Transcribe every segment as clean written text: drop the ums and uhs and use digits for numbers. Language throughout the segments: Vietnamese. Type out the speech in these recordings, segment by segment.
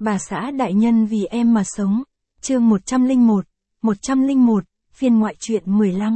Bà xã đại nhân vì em mà sống. Chương 101, phiên ngoại truyện 15.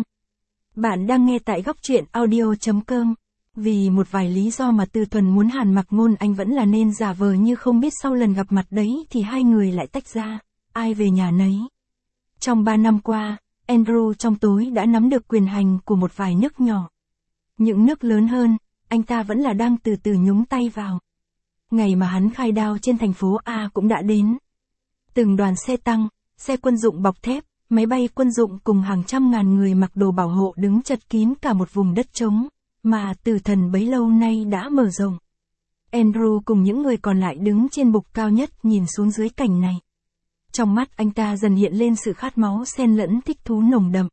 Bạn đang nghe tại góc truyện audio.com. Vì một vài lý do mà Tư Thuần muốn Hàn Mặc Ngôn anh vẫn là nên giả vờ như không biết sau lần gặp mặt đấy thì hai người lại tách ra, ai về nhà nấy. Trong 3 năm qua, Andrew trong tối đã nắm được quyền hành của một vài nước nhỏ. Những nước lớn hơn, anh ta vẫn là đang từ từ nhúng tay vào. Ngày mà hắn khai đao trên thành phố A cũng đã đến. Từng đoàn xe tăng, xe quân dụng bọc thép, máy bay quân dụng cùng hàng trăm ngàn người mặc đồ bảo hộ đứng chật kín cả một vùng đất trống, mà Tử Thần bấy lâu nay đã mở rộng. Andrew cùng những người còn lại đứng trên bục cao nhất nhìn xuống dưới cảnh này. Trong mắt anh ta dần hiện lên sự khát máu xen lẫn thích thú nồng đậm.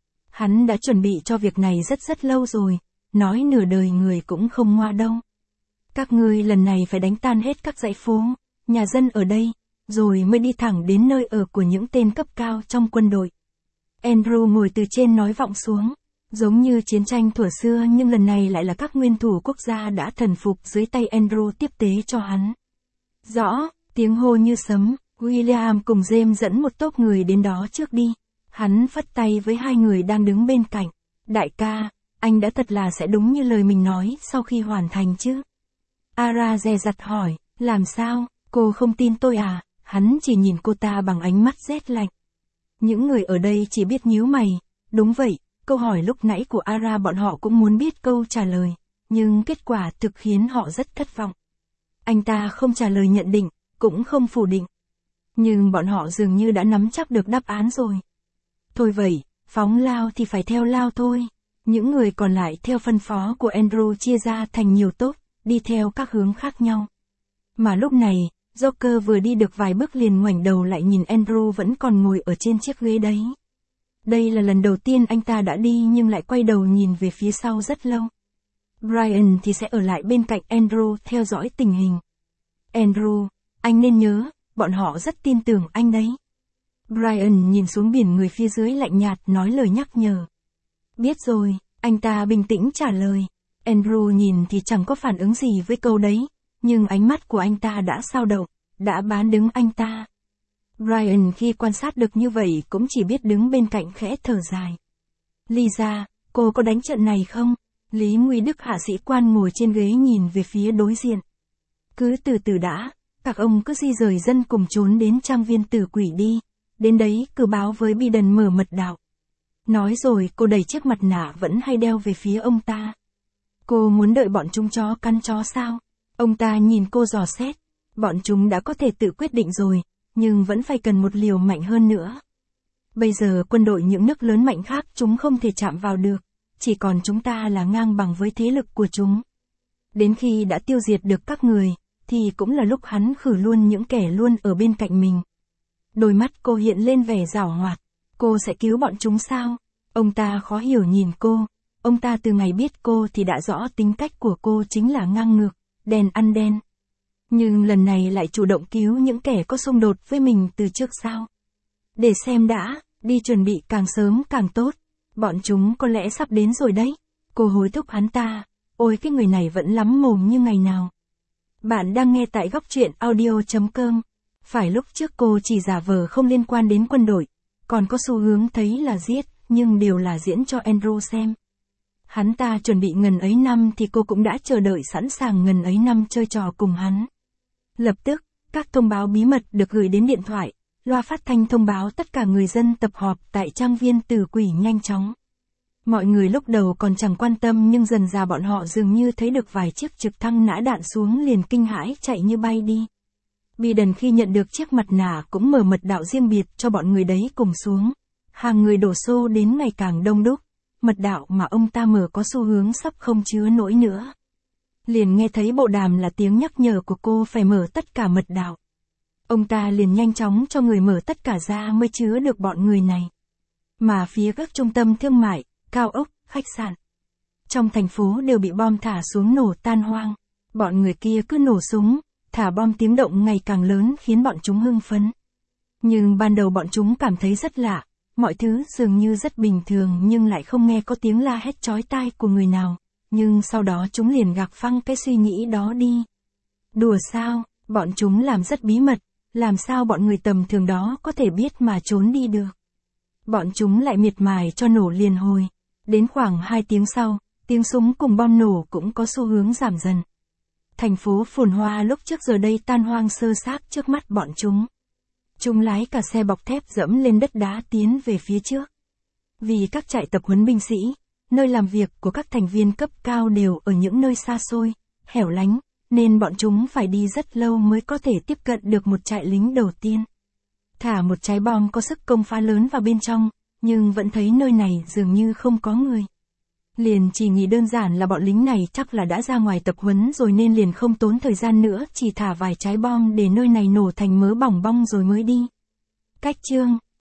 Hắn đã chuẩn bị cho việc này rất lâu rồi, nói nửa đời người cũng không ngoa đâu. Các ngươi lần này phải đánh tan hết các dãy phố, nhà dân ở đây, rồi mới đi thẳng đến nơi ở của những tên cấp cao trong quân đội. Andrew ngồi từ trên nói vọng xuống, giống như chiến tranh thuở xưa nhưng lần này lại là các nguyên thủ quốc gia đã thần phục dưới tay Andrew tiếp tế cho hắn. Rõ, tiếng hô như sấm, William cùng James dẫn một tốp người đến đó trước đi. Hắn phất tay với hai người đang đứng bên cạnh. Đại ca, anh đã thật là sẽ đúng như lời mình nói sau khi hoàn thành chứ? Ara dè dặt hỏi, làm sao, cô không tin tôi à? Hắn chỉ nhìn cô ta bằng ánh mắt rét lạnh. Những người ở đây chỉ biết nhíu mày. Đúng vậy, câu hỏi lúc nãy của Ara bọn họ cũng muốn biết câu trả lời, nhưng kết quả thực khiến họ rất thất vọng. Anh ta không trả lời nhận định, cũng không phủ định. Nhưng bọn họ dường như đã nắm chắc được đáp án rồi. Thôi vậy, phóng lao thì phải theo lao thôi. Những người còn lại theo phân phó của Andrew chia ra thành nhiều tốp, đi theo các hướng khác nhau. Mà lúc này, Joker vừa đi được vài bước liền ngoảnh đầu lại nhìn Andrew vẫn còn ngồi ở trên chiếc ghế đấy. Đây là lần đầu tiên anh ta đã đi nhưng lại quay đầu nhìn về phía sau rất lâu. Brian thì sẽ ở lại bên cạnh Andrew theo dõi tình hình. Andrew, anh nên nhớ, bọn họ rất tin tưởng anh đấy. Brian nhìn xuống biển người phía dưới lạnh nhạt nói lời nhắc nhở. Biết rồi, anh ta bình tĩnh trả lời. Andrew nhìn thì chẳng có phản ứng gì với câu đấy, nhưng ánh mắt của anh ta đã xao động, đã bán đứng anh ta. Brian khi quan sát được như vậy cũng chỉ biết đứng bên cạnh khẽ thở dài. Lisa, cô có đánh trận này không? Lý Nguy Đức hạ sĩ quan ngồi trên ghế nhìn về phía đối diện. Cứ từ từ đã, các ông cứ di rời dân cùng trốn đến trang viên Tử Quỷ đi, đến đấy cứ báo với Biden mở mật đạo. Nói rồi cô đẩy chiếc mặt nạ vẫn hay đeo về phía ông ta. Cô muốn đợi bọn chúng chó căn chó sao? Ông ta nhìn cô dò xét. Bọn chúng đã có thể tự quyết định rồi, nhưng vẫn phải cần một liều mạnh hơn nữa. Bây giờ quân đội những nước lớn mạnh khác chúng không thể chạm vào được, chỉ còn chúng ta là ngang bằng với thế lực của chúng. Đến khi đã tiêu diệt được các người, thì cũng là lúc hắn khử luôn những kẻ luôn ở bên cạnh mình. Đôi mắt cô hiện lên vẻ giảo hoạt. Cô sẽ cứu bọn chúng sao? Ông ta khó hiểu nhìn cô. Ông ta từ ngày biết cô thì đã rõ tính cách của cô chính là ngang ngược, đen ăn đen. Nhưng lần này lại chủ động cứu những kẻ có xung đột với mình từ trước sao? Để xem đã, đi chuẩn bị càng sớm càng tốt. Bọn chúng có lẽ sắp đến rồi đấy. Cô hối thúc hắn ta. Ôi cái người này vẫn lắm mồm như ngày nào. Bạn đang nghe tại góc truyện audio.com. Phải lúc trước cô chỉ giả vờ không liên quan đến quân đội, còn có xu hướng thấy là giết, nhưng đều là diễn cho Andrew xem. Hắn ta chuẩn bị ngần ấy năm thì cô cũng đã chờ đợi sẵn sàng ngần ấy năm chơi trò cùng hắn. Lập tức, các thông báo bí mật được gửi đến điện thoại, loa phát thanh thông báo tất cả người dân tập họp tại trang viên Tử Quỷ nhanh chóng. Mọi người lúc đầu còn chẳng quan tâm nhưng dần ra bọn họ dường như thấy được vài chiếc trực thăng nã đạn xuống liền kinh hãi chạy như bay đi. Biden khi nhận được chiếc mặt nạ cũng mở mật đạo riêng biệt cho bọn người đấy cùng xuống. Hàng người đổ xô đến ngày càng đông đúc. Mật đạo mà ông ta mở có xu hướng sắp không chứa nổi nữa. Liền nghe thấy bộ đàm là tiếng nhắc nhở của cô phải mở tất cả mật đạo. Ông ta liền nhanh chóng cho người mở tất cả ra mới chứa được bọn người này. Mà phía các trung tâm thương mại, cao ốc, khách sạn trong thành phố đều bị bom thả xuống nổ tan hoang. Bọn người kia cứ nổ súng, thả bom tiếng động ngày càng lớn khiến bọn chúng hưng phấn. Nhưng ban đầu bọn chúng cảm thấy rất lạ, mọi thứ dường như rất bình thường nhưng lại không nghe có tiếng la hét chói tai của người nào. Nhưng sau đó chúng liền gạc phăng cái suy nghĩ đó đi. Đùa sao, bọn chúng làm rất bí mật, Làm sao bọn người tầm thường đó có thể biết mà trốn đi được. Bọn chúng lại miệt mài cho nổ liền hồi. Đến khoảng 2 tiếng sau, tiếng súng cùng bom nổ cũng có xu hướng giảm dần. Thành phố phồn hoa lúc trước giờ đây tan hoang sơ xác trước mắt bọn chúng. Chúng lái cả xe bọc thép dẫm lên đất đá tiến về phía trước. Vì các trại tập huấn binh sĩ, nơi làm việc của các thành viên cấp cao đều ở những nơi xa xôi, hẻo lánh, nên bọn chúng phải đi rất lâu mới có thể tiếp cận được một trại lính đầu tiên. Thả một trái bom có sức công phá lớn vào bên trong, nhưng vẫn thấy nơi này dường như không có người. Liền chỉ nghĩ đơn giản là bọn lính này chắc là đã ra ngoài tập huấn rồi nên liền không tốn thời gian nữa, chỉ thả vài trái bom để nơi này nổ thành mớ bỏng bong rồi mới đi. Cách chương